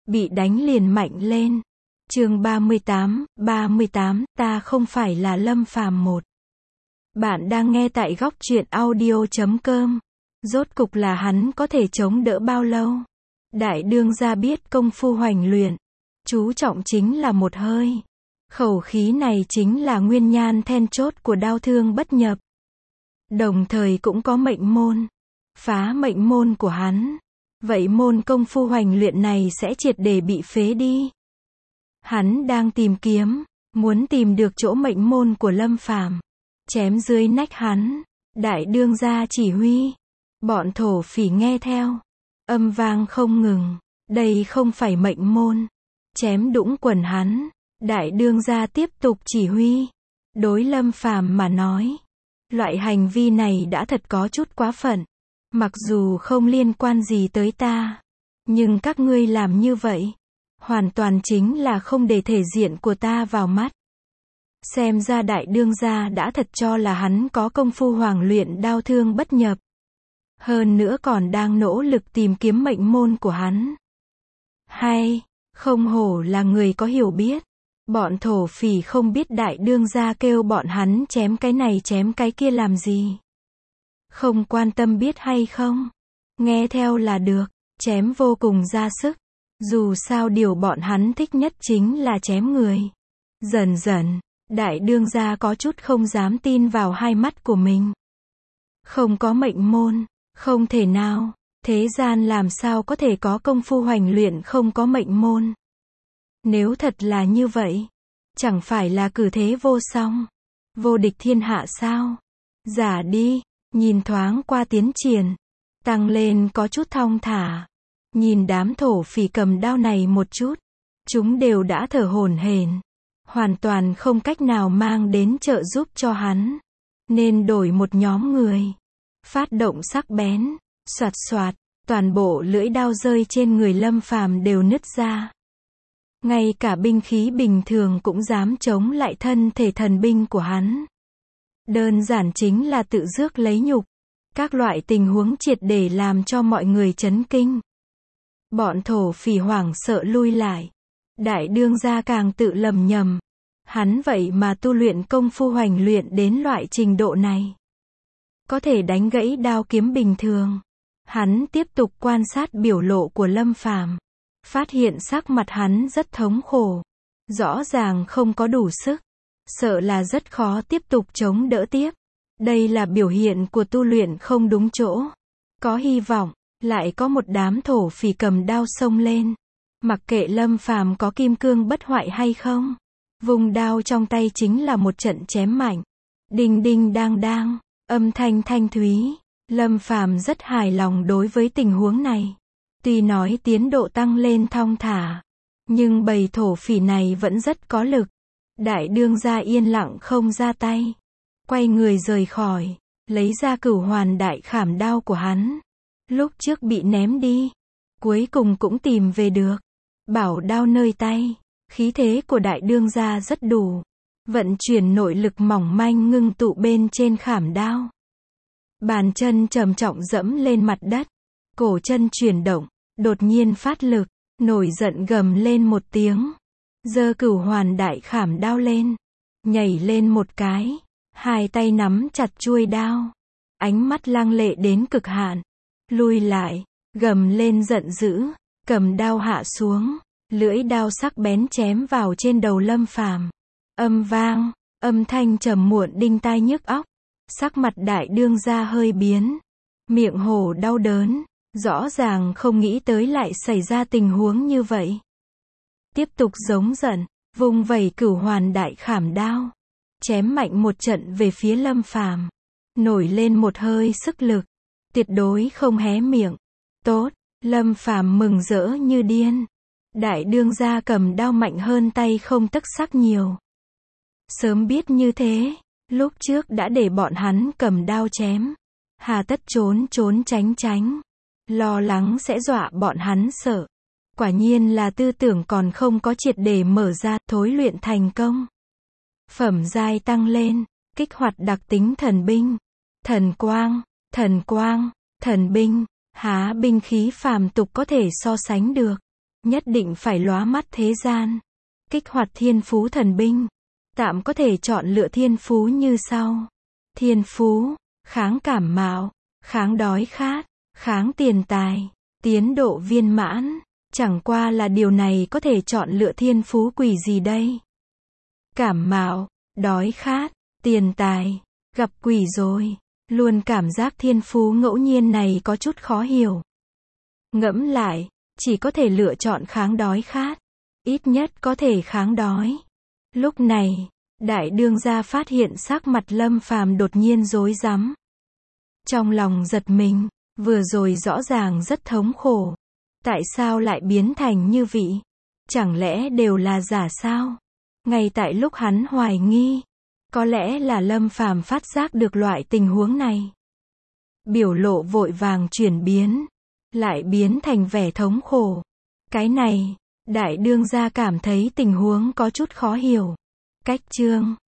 bị đánh liền mạnh lên. Chương 38, ta không phải là Lâm Phàm một. Bạn đang nghe tại góc truyện audio.com. Rốt cục là hắn có thể chống đỡ bao lâu? Đại đương gia biết công phu hoành luyện, chú trọng chính là một hơi. Khẩu khí này chính là nguyên nhan then chốt của đao thương bất nhập. Đồng thời cũng có mệnh môn. Phá mệnh môn của hắn, vậy môn công phu hoành luyện này sẽ triệt để bị phế đi. Hắn đang tìm kiếm, muốn tìm được chỗ mệnh môn của Lâm Phàm, chém dưới nách hắn. Đại đương gia chỉ huy, bọn thổ phỉ nghe theo, âm vang không ngừng. Đây không phải mệnh môn, chém đũng quần hắn. Đại đương gia tiếp tục chỉ huy. Đối Lâm Phàm mà nói, loại hành vi này đã thật có chút quá phận. Mặc dù không liên quan gì tới ta, nhưng các ngươi làm như vậy, hoàn toàn chính là không để thể diện của ta vào mắt. Xem ra đại đương gia đã thật cho là hắn có công phu hoành luyện đao thương bất nhập. Hơn nữa còn đang nỗ lực tìm kiếm mệnh môn của hắn. Hay, không hổ là người có hiểu biết. Bọn thổ phỉ không biết đại đương gia kêu bọn hắn chém cái này chém cái kia làm gì. Không quan tâm biết hay không, nghe theo là được, chém vô cùng ra sức. Dù sao điều bọn hắn thích nhất chính là chém người. Dần dần, đại đương gia có chút không dám tin vào hai mắt của mình. Không có mệnh môn, không thể nào, thế gian làm sao có thể có công phu hoành luyện không có mệnh môn. Nếu thật là như vậy, chẳng phải là cử thế vô song, vô địch thiên hạ sao? Giả đi. Nhìn thoáng qua tiến triển, tăng lên có chút thong thả. Nhìn đám thổ phỉ cầm đao này một chút, chúng đều đã thở hổn hển, hoàn toàn không cách nào mang đến trợ giúp cho hắn. Nên đổi một nhóm người, phát động sắc bén, xoạt xoạt, toàn bộ lưỡi đao rơi trên người Lâm Phàm đều nứt ra. Ngay cả binh khí bình thường cũng dám chống lại thân thể thần binh của hắn. Đơn giản chính là tự rước lấy nhục. Các loại tình huống triệt để làm cho mọi người chấn kinh. Bọn thổ phỉ hoảng sợ lui lại. Đại đương gia càng tự lầm nhầm. Hắn vậy mà tu luyện công phu hoành luyện đến loại trình độ này. Có thể đánh gãy đao kiếm bình thường. Hắn tiếp tục quan sát biểu lộ của Lâm Phàm, phát hiện sắc mặt hắn rất thống khổ. Rõ ràng không có đủ sức. Sợ là rất khó tiếp tục chống đỡ tiếp. Đây là biểu hiện của tu luyện không đúng chỗ. Có hy vọng, lại có một đám thổ phỉ cầm đao xông lên. Mặc kệ Lâm Phàm có kim cương bất hoại hay không, vùng đao trong tay chính là một trận chém mạnh. Đinh đinh đang đang, âm thanh thanh thúy. Lâm Phàm rất hài lòng đối với tình huống này. Tuy nói tiến độ tăng lên thong thả, nhưng bầy thổ phỉ này vẫn rất có lực. Đại đương gia yên lặng không ra tay, quay người rời khỏi, lấy ra Cửu Hoàn đại khảm đao của hắn. Lúc trước bị ném đi, cuối cùng cũng tìm về được. Bảo đao nơi tay, khí thế của đại đương gia rất đủ. Vận chuyển nội lực mỏng manh ngưng tụ bên trên khảm đao. Bàn chân trầm trọng dẫm lên mặt đất, cổ chân chuyển động, đột nhiên phát lực, nổi giận gầm lên một tiếng. Giơ Cửu Hoàn đại khảm đao lên, nhảy lên một cái, hai tay nắm chặt chuôi đao, ánh mắt lăng lệ đến cực hạn, lui lại, gầm lên giận dữ, cầm đao hạ xuống, lưỡi đao sắc bén chém vào trên đầu Lâm Phàm. Âm vang, âm thanh trầm muộn đinh tai nhức óc, sắc mặt đại đương gia hơi biến, miệng hổ đau đớn, rõ ràng không nghĩ tới lại xảy ra tình huống như vậy. Tiếp tục giống giận, vung vẩy Cửu Hoàn đại khảm đao, chém mạnh một trận về phía Lâm Phàm, nổi lên một hơi sức lực, tuyệt đối không hé miệng. Tốt, Lâm Phàm mừng rỡ như điên. Đại đương gia cầm đao mạnh hơn tay không tấc sắc nhiều. Sớm biết như thế, lúc trước đã để bọn hắn cầm đao chém. Hà tất trốn trốn tránh tránh, lo lắng sẽ dọa bọn hắn sợ. Quả nhiên là tư tưởng còn không có triệt để mở ra, thối luyện thành công. Phẩm giai tăng lên, kích hoạt đặc tính thần binh, thần quang, thần binh, há binh khí phàm tục có thể so sánh được. nhất định phải lóa mắt thế gian. Kích hoạt thiên phú thần binh. Tạm có thể chọn lựa thiên phú như sau. Thiên phú, kháng cảm mạo, kháng đói khát, kháng tiền tài, tiến độ viên mãn. Chẳng qua là điều này có thể chọn lựa thiên phú quỷ gì đây? Cảm mạo, đói khát, tiền tài, gặp quỷ rồi. Luôn cảm giác thiên phú ngẫu nhiên này có chút khó hiểu. Ngẫm lại, chỉ có thể lựa chọn kháng đói khát. Ít nhất có thể kháng đói. Lúc này, Đại Đương gia phát hiện sắc mặt Lâm Phàm đột nhiên rối rắm. Trong lòng giật mình, vừa rồi rõ ràng rất thống khổ. Tại sao lại biến thành như vậy? Chẳng lẽ đều là giả sao? Ngay tại lúc hắn hoài nghi, có lẽ là Lâm Phàm phát giác được loại tình huống này. Biểu lộ vội vàng chuyển biến, lại biến thành vẻ thống khổ. Cái này, Đại Đương gia cảm thấy tình huống có chút khó hiểu. Cách chương